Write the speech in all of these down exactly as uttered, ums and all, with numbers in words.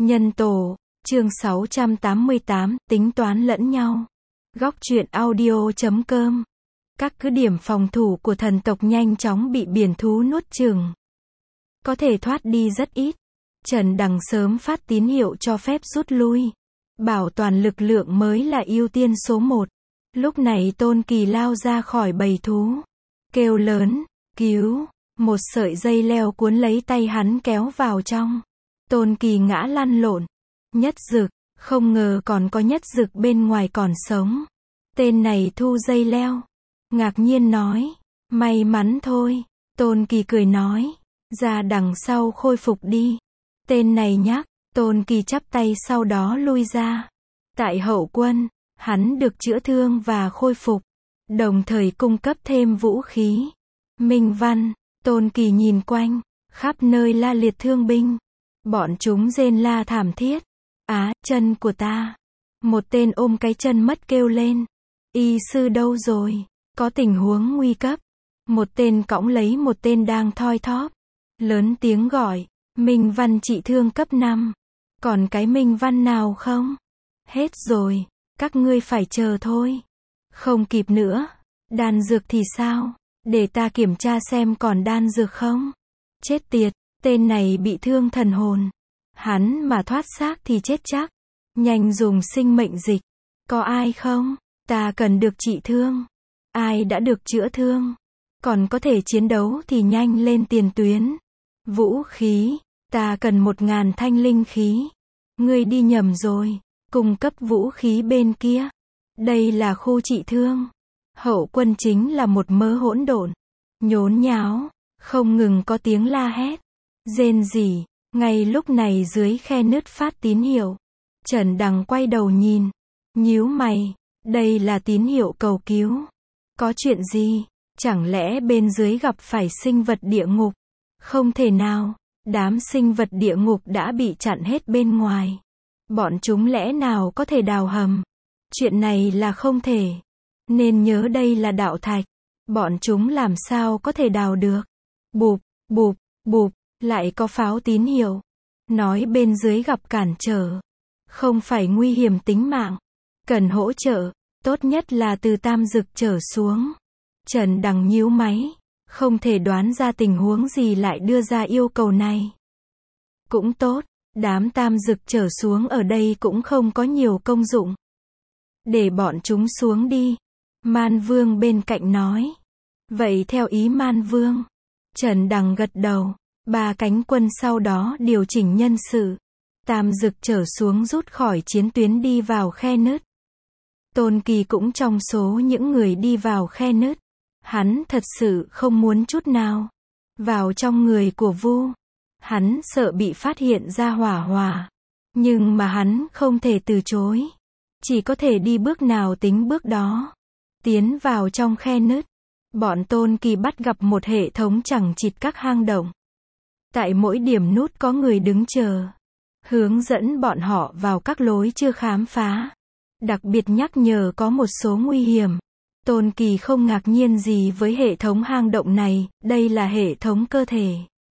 Nhân tổ, chương sáu trăm tám mươi tám, tính toán lẫn nhau. Góc truyện audio chấm com. Các cứ điểm phòng thủ của thần tộc nhanh chóng bị biển thú nuốt chửng. Có thể thoát đi rất ít. Trần Đằng sớm phát tín hiệu cho phép rút lui. Bảo toàn lực lượng mới là ưu tiên số một. Lúc này Tôn Kỳ lao ra khỏi bầy thú. Kêu lớn, cứu, một sợi dây leo cuốn lấy tay hắn kéo vào trong. Tôn Kỳ ngã lăn lộn. Nhất Dực, không ngờ còn có Nhất Dực bên ngoài còn sống. Tên này thu dây leo. Ngạc nhiên nói, may mắn thôi. Tôn Kỳ cười nói, ra đằng sau khôi phục đi. Tên này nhắc, Tôn Kỳ chắp tay sau đó lui ra. Tại hậu quân, hắn được chữa thương và khôi phục, đồng thời cung cấp thêm vũ khí. Minh Văn, Tôn Kỳ nhìn quanh, khắp nơi la liệt thương binh. Bọn chúng rên la thảm thiết. Á, chân của ta. Một tên ôm cái chân mất kêu lên. Y sư đâu rồi? Có tình huống nguy cấp. Một tên cõng lấy một tên đang thoi thóp. Lớn tiếng gọi. Minh Văn trị thương cấp năm. Còn cái Minh Văn nào không? Hết rồi. Các ngươi phải chờ thôi. Không kịp nữa. Đan dược thì sao? Để ta kiểm tra xem còn đan dược không? Chết tiệt. Tên này bị thương thần hồn. Hắn mà thoát xác thì chết chắc. Nhanh dùng sinh mệnh dịch. Có ai không? Ta cần được trị thương. Ai đã được chữa thương? Còn có thể chiến đấu thì nhanh lên tiền tuyến. Vũ khí. Ta cần một ngàn thanh linh khí. Ngươi đi nhầm rồi. Cung cấp vũ khí bên kia. Đây là khu trị thương. Hậu quân chính là một mớ hỗn độn. Nhốn nháo. Không ngừng có tiếng la hét. Rên rỉ. Ngay lúc này dưới khe nứt phát tín hiệu. Trần Đằng quay đầu nhìn. Nhíu mày. Đây là tín hiệu cầu cứu. Có chuyện gì? Chẳng lẽ bên dưới gặp phải sinh vật địa ngục? Không thể nào. Đám sinh vật địa ngục đã bị chặn hết bên ngoài. Bọn chúng lẽ nào có thể đào hầm? Chuyện này là không thể. Nên nhớ đây là đạo thạch. Bọn chúng làm sao có thể đào được? Bụp, bụp, bụp. Lại có pháo tín hiệu. Nói bên dưới gặp cản trở. Không phải nguy hiểm tính mạng. Cần hỗ trợ. Tốt nhất là từ Tam Dực trở xuống. Trần Đằng nhíu máy. Không thể đoán ra tình huống gì lại đưa ra yêu cầu này. Cũng tốt. Đám Tam Dực trở xuống ở đây cũng không có nhiều công dụng. Để bọn chúng xuống đi. Man Vương bên cạnh nói. Vậy theo ý Man Vương. Trần Đằng gật đầu. Ba cánh quân sau đó điều chỉnh nhân sự. Tam Dực trở xuống rút khỏi chiến tuyến đi vào khe nứt. Tôn Kỳ cũng trong số những người đi vào khe nứt. Hắn thật sự không muốn chút nào vào trong người của Vu. Hắn sợ bị phát hiện ra hỏa hỏa. Nhưng mà hắn không thể từ chối. Chỉ có thể đi bước nào tính bước đó. Tiến vào trong khe nứt. Bọn Tôn Kỳ bắt gặp một hệ thống chẳng chịt các hang động. Tại mỗi điểm nút có người đứng chờ. Hướng dẫn bọn họ vào các lối chưa khám phá. Đặc biệt nhắc nhở có một số nguy hiểm. Tôn Kỳ không ngạc nhiên gì với hệ thống hang động này, đây là hệ thống cơ thể.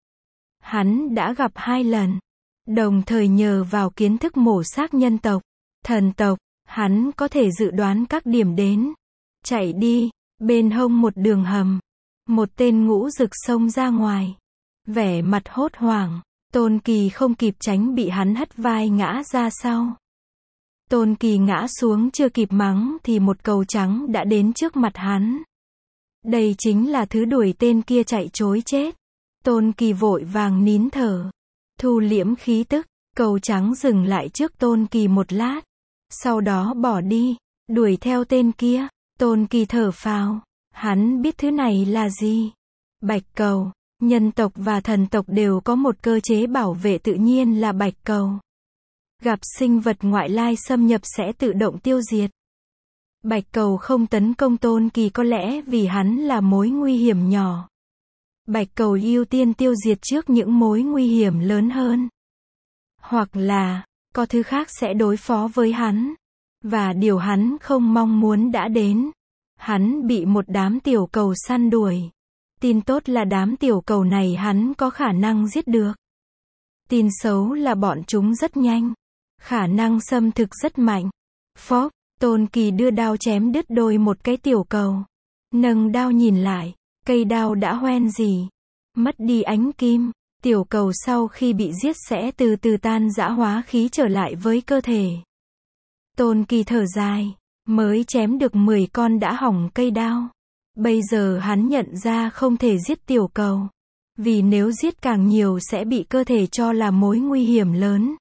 Hắn đã gặp hai lần. Đồng thời nhờ vào kiến thức mổ xác nhân tộc, thần tộc, hắn có thể dự đoán các điểm đến. Chạy đi, bên hông một đường hầm. Một tên ngũ dực xông ra ngoài. Vẻ mặt hốt hoảng, Tôn Kỳ không kịp tránh bị hắn hất vai ngã ra sau. Tôn Kỳ ngã xuống chưa kịp mắng thì một cầu trắng đã đến trước mặt hắn. Đây chính là thứ đuổi tên kia chạy trối chết. Tôn Kỳ vội vàng nín thở. Thu liễm khí tức, cầu trắng dừng lại trước Tôn Kỳ một lát. Sau đó bỏ đi, đuổi theo tên kia. Tôn Kỳ thở phào, hắn biết thứ này là gì. Bạch cầu. Nhân tộc và thần tộc đều có một cơ chế bảo vệ tự nhiên là bạch cầu. Gặp sinh vật ngoại lai xâm nhập sẽ tự động tiêu diệt. Bạch cầu không tấn công Tôn Kỳ có lẽ vì hắn là mối nguy hiểm nhỏ. Bạch cầu ưu tiên tiêu diệt trước những mối nguy hiểm lớn hơn. Hoặc là, có thứ khác sẽ đối phó với hắn. Và điều hắn không mong muốn đã đến. Hắn bị một đám tiểu cầu săn đuổi. Tin tốt là đám tiểu cầu này hắn có khả năng giết được. Tin xấu là bọn chúng rất nhanh. Khả năng xâm thực rất mạnh. Phốc, Tôn Kỳ đưa đao chém đứt đôi một cái tiểu cầu. Nâng đao nhìn lại, cây đao đã hoen rỉ, mất đi ánh kim. Tiểu cầu sau khi bị giết sẽ từ từ tan rã hóa khí trở lại với cơ thể. Tôn Kỳ thở dài, mới chém được mười con đã hỏng cây đao. Bây giờ hắn nhận ra không thể giết tiểu cầu. Vì nếu giết càng nhiều sẽ bị cơ thể cho là mối nguy hiểm lớn.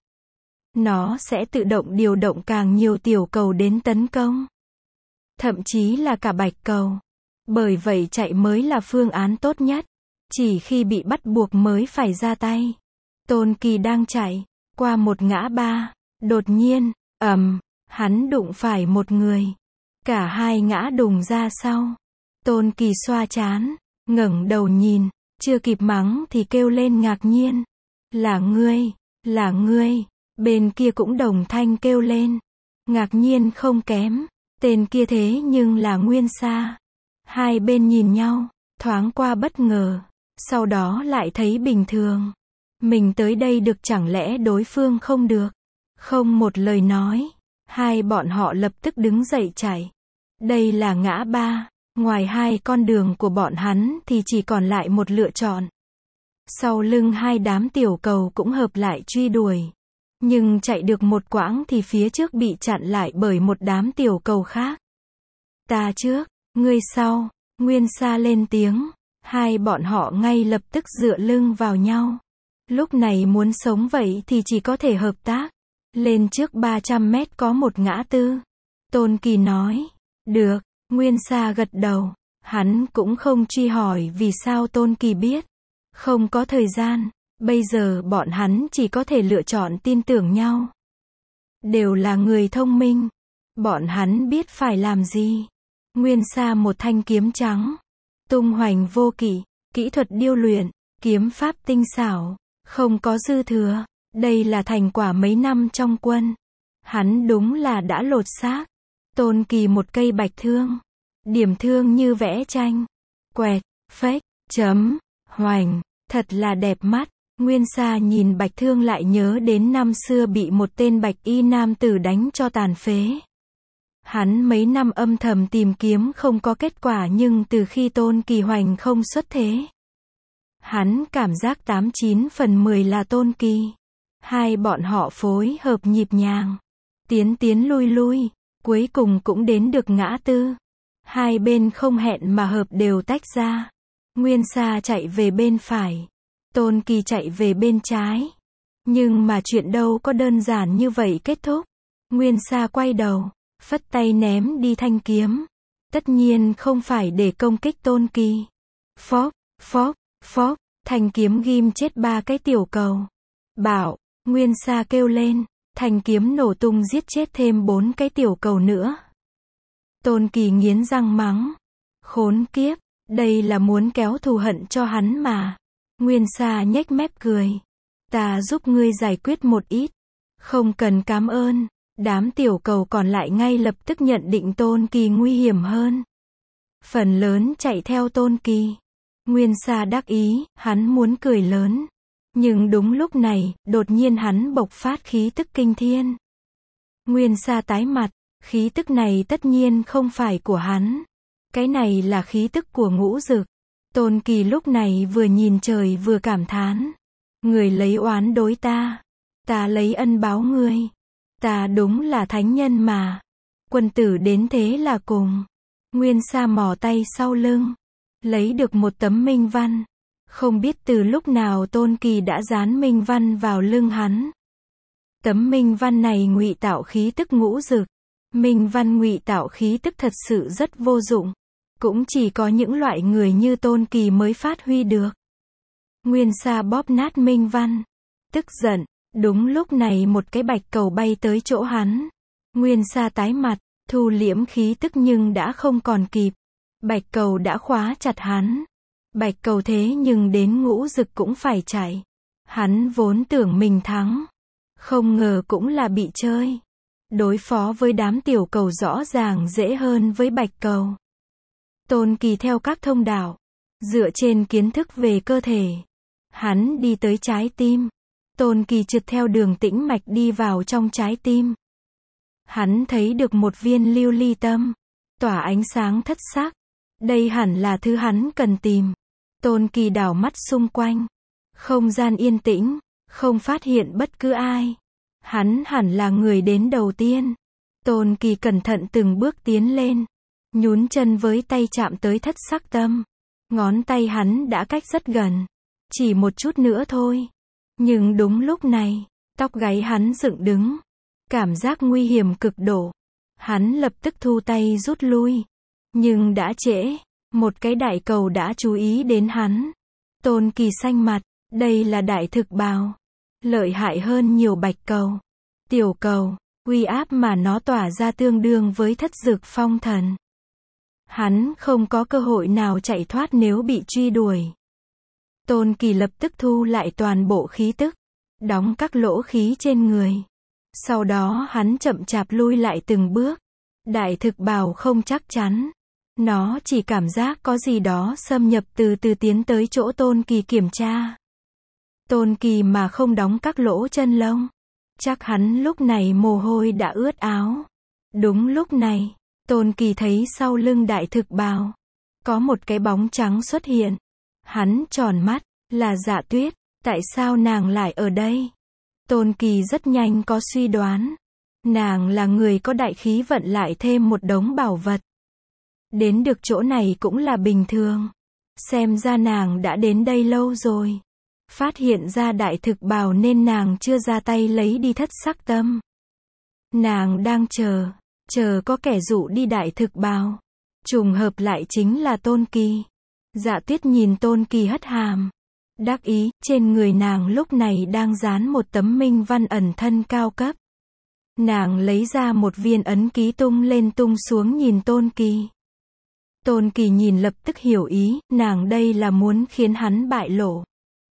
Nó sẽ tự động điều động càng nhiều tiểu cầu đến tấn công. Thậm chí là cả bạch cầu. Bởi vậy chạy mới là phương án tốt nhất. Chỉ khi bị bắt buộc mới phải ra tay. Tôn Kỳ đang chạy qua một ngã ba. Đột nhiên, ầm, hắn đụng phải một người. Cả hai ngã đùng ra sau. Tôn Kỳ xoa trán, ngẩng đầu nhìn, chưa kịp mắng thì kêu lên ngạc nhiên. Là ngươi, là ngươi. Bên kia cũng đồng thanh kêu lên. Ngạc nhiên không kém. Tên kia thế nhưng là Nguyên Sa. Hai bên nhìn nhau, thoáng qua bất ngờ. Sau đó lại thấy bình thường. Mình tới đây được chẳng lẽ đối phương không được. Không một lời nói. Hai bọn họ lập tức đứng dậy chạy. Đây là ngã ba. Ngoài hai con đường của bọn hắn thì chỉ còn lại một lựa chọn. Sau lưng hai đám tiểu cầu cũng hợp lại truy đuổi. Nhưng chạy được một quãng thì phía trước bị chặn lại bởi một đám tiểu cầu khác. Ta trước, ngươi sau. Nguyên Sa lên tiếng. Hai bọn họ ngay lập tức dựa lưng vào nhau. Lúc này muốn sống vậy thì chỉ có thể hợp tác. Lên trước ba trăm mét có một ngã tư. Tôn Kỳ nói. Được. Nguyên Sa gật đầu. Hắn cũng không truy hỏi vì sao Tôn Kỳ biết. Không có thời gian. Bây giờ bọn hắn chỉ có thể lựa chọn tin tưởng nhau. Đều là người thông minh. Bọn hắn biết phải làm gì. Nguyên Sa một thanh kiếm trắng. Tung hoành vô kỵ. Kỹ thuật điêu luyện. Kiếm pháp tinh xảo. Không có dư thừa. Đây là thành quả mấy năm trong quân. Hắn đúng là đã lột xác. Tôn Kỳ một cây bạch thương. Điểm thương như vẽ tranh. Quẹt, phếch, chấm, hoành. Thật là đẹp mắt. Nguyên Sa nhìn bạch thương lại nhớ đến năm xưa bị một tên bạch y nam tử đánh cho tàn phế. Hắn mấy năm âm thầm tìm kiếm không có kết quả nhưng từ khi Tôn Kỳ hoành không xuất thế. Hắn cảm giác tám chín phần mười là Tôn Kỳ. Hai bọn họ phối hợp nhịp nhàng. Tiến tiến lui lui. Cuối cùng cũng đến được ngã tư. Hai bên không hẹn mà hợp đều tách ra. Nguyên Sa chạy về bên phải. Tôn Kỳ chạy về bên trái. Nhưng mà chuyện đâu có đơn giản như vậy kết thúc. Nguyên Sa quay đầu. Phất tay ném đi thanh kiếm. Tất nhiên không phải để công kích Tôn Kỳ. Phốc, phốc, phốc. Thanh kiếm ghim chết ba cái tiểu cầu. Bảo. Nguyên Sa kêu lên. Thanh kiếm nổ tung giết chết thêm bốn cái tiểu cầu nữa. Tôn Kỳ nghiến răng mắng. Khốn kiếp. Đây là muốn kéo thù hận cho hắn mà. Nguyên Sa nhếch mép cười. Ta giúp ngươi giải quyết một ít. Không cần cảm ơn. Đám tiểu cầu còn lại ngay lập tức nhận định Tôn Kỳ nguy hiểm hơn. Phần lớn chạy theo Tôn Kỳ. Nguyên Sa đắc ý, hắn muốn cười lớn. Nhưng đúng lúc này, đột nhiên hắn bộc phát khí tức kinh thiên. Nguyên Sa tái mặt, khí tức này tất nhiên không phải của hắn. Cái này là khí tức của Ngũ Dực. Tôn Kỳ lúc này vừa nhìn trời vừa cảm thán. Người lấy oán đối ta. Ta lấy ân báo ngươi. Ta đúng là thánh nhân mà. Quân tử đến thế là cùng. Nguyên Sa mò tay sau lưng. Lấy được một tấm minh văn. Không biết từ lúc nào Tôn Kỳ đã dán minh văn vào lưng hắn. Tấm minh văn này ngụy tạo khí tức Ngũ Dực. Minh văn ngụy tạo khí tức thật sự rất vô dụng. Cũng chỉ có những loại người như Tôn Kỳ mới phát huy được. Nguyên Sa bóp nát minh văn. Tức giận. Đúng lúc này một cái bạch cầu bay tới chỗ hắn. Nguyên Sa tái mặt, thu liễm khí tức nhưng đã không còn kịp. Bạch cầu đã khóa chặt hắn. Bạch cầu thế nhưng đến Ngũ Dực cũng phải chạy. Hắn vốn tưởng mình thắng. Không ngờ cũng là bị chơi. Đối phó với đám tiểu cầu rõ ràng dễ hơn với bạch cầu. Tôn Kỳ theo các thông đạo. Dựa trên kiến thức về cơ thể. Hắn đi tới trái tim. Tôn Kỳ trượt theo đường tĩnh mạch đi vào trong trái tim. Hắn thấy được một viên lưu ly tâm, tỏa ánh sáng thất sắc. Đây hẳn là thứ hắn cần tìm. Tôn Kỳ đảo mắt xung quanh. Không gian yên tĩnh, không phát hiện bất cứ ai. Hắn hẳn là người đến đầu tiên. Tôn Kỳ cẩn thận từng bước tiến lên. Nhún chân với tay chạm tới thất sắc tâm. Ngón tay hắn đã cách rất gần. Chỉ một chút nữa thôi. Nhưng đúng lúc này, tóc gáy hắn dựng đứng. Cảm giác nguy hiểm cực độ. Hắn lập tức thu tay rút lui. Nhưng đã trễ. Một cái đại cầu đã chú ý đến hắn. Tôn Kỳ xanh mặt. Đây là đại thực bào. Lợi hại hơn nhiều bạch cầu. Tiểu cầu, uy áp mà nó tỏa ra tương đương với thất dực phong thần. Hắn không có cơ hội nào chạy thoát nếu bị truy đuổi. Tôn Kỳ lập tức thu lại toàn bộ khí tức. Đóng các lỗ khí trên người. Sau đó hắn chậm chạp lui lại từng bước. Đại thực bào không chắc chắn. Nó chỉ cảm giác có gì đó xâm nhập từ từ tiến tới chỗ Tôn Kỳ kiểm tra. Tôn Kỳ mà không đóng các lỗ chân lông. Chắc hắn lúc này mồ hôi đã ướt áo. Đúng lúc này, Tôn Kỳ thấy sau lưng đại thực bào. Có một cái bóng trắng xuất hiện. Hắn tròn mắt, là Dạ Tuyết. Tại sao nàng lại ở đây? Tôn Kỳ rất nhanh có suy đoán. Nàng là người có đại khí vận lại thêm một đống bảo vật. Đến được chỗ này cũng là bình thường. Xem ra nàng đã đến đây lâu rồi. Phát hiện ra đại thực bào nên nàng chưa ra tay lấy đi thất sắc tâm. Nàng đang chờ, chờ có kẻ dụ đi đại thực bào. Trùng hợp lại chính là Tôn Kỳ. Dạ Tuyết nhìn Tôn Kỳ hất hàm. Đắc ý, trên người nàng lúc này đang dán một tấm minh văn ẩn thân cao cấp. Nàng lấy ra một viên ấn ký tung lên tung xuống nhìn Tôn Kỳ. Tôn Kỳ nhìn lập tức hiểu ý, nàng đây là muốn khiến hắn bại lộ.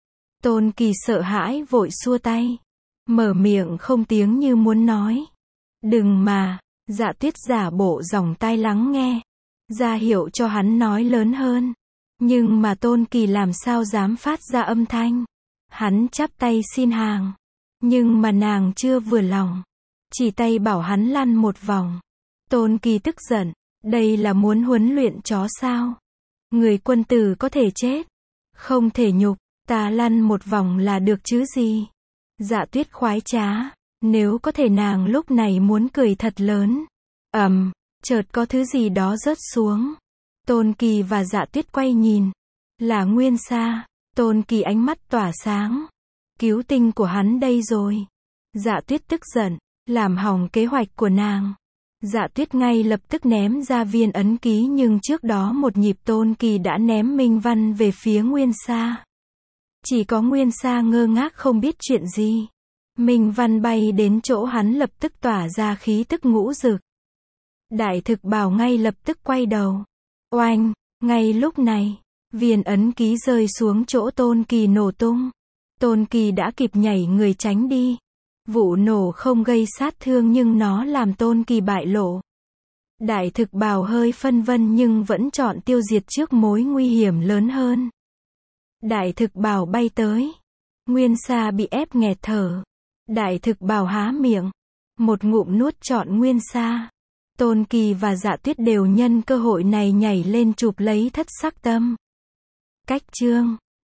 Tôn Kỳ sợ hãi vội xua tay. Mở miệng không tiếng như muốn nói. Đừng mà, Dạ Tuyết giả bộ dòng tai lắng nghe. Ra hiệu cho hắn nói lớn hơn. Nhưng mà Tôn Kỳ làm sao dám phát ra âm thanh. Hắn chắp tay xin hàng. Nhưng mà nàng chưa vừa lòng. Chỉ tay bảo hắn lăn một vòng. Tôn Kỳ tức giận. Đây là muốn huấn luyện chó sao? Người quân tử có thể chết. Không thể nhục. Ta lăn một vòng là được chứ gì? Dạ Tuyết khoái trá. Nếu có thể nàng lúc này muốn cười thật lớn. Ầm, um, chợt có thứ gì đó rớt xuống. Tôn Kỳ và Dạ Tuyết quay nhìn. Là Nguyên Sa. Tôn Kỳ ánh mắt tỏa sáng. Cứu tinh của hắn đây rồi. Dạ Tuyết tức giận. Làm hỏng kế hoạch của nàng. Dạ Tuyết ngay lập tức ném ra viên ấn ký nhưng trước đó một nhịp Tôn Kỳ đã ném minh văn về phía Nguyên Sa. Chỉ có Nguyên Sa ngơ ngác không biết chuyện gì. Minh văn bay đến chỗ hắn lập tức tỏa ra khí tức ngũ dực. Đại thực bào ngay lập tức quay đầu. Oanh, ngay lúc này, viên ấn ký rơi xuống chỗ Tôn Kỳ nổ tung. Tôn Kỳ đã kịp nhảy người tránh đi. Vụ nổ không gây sát thương nhưng nó làm Tôn Kỳ bại lộ. Đại thực bào hơi phân vân nhưng vẫn chọn tiêu diệt trước mối nguy hiểm lớn hơn. Đại thực bào bay tới. Nguyên Sa bị ép nghẹt thở. Đại thực bào há miệng. Một ngụm nuốt trọn Nguyên Sa. Tôn Kỳ và Dạ Tuyết đều nhân cơ hội này nhảy lên chụp lấy thất sắc tâm. Cách chương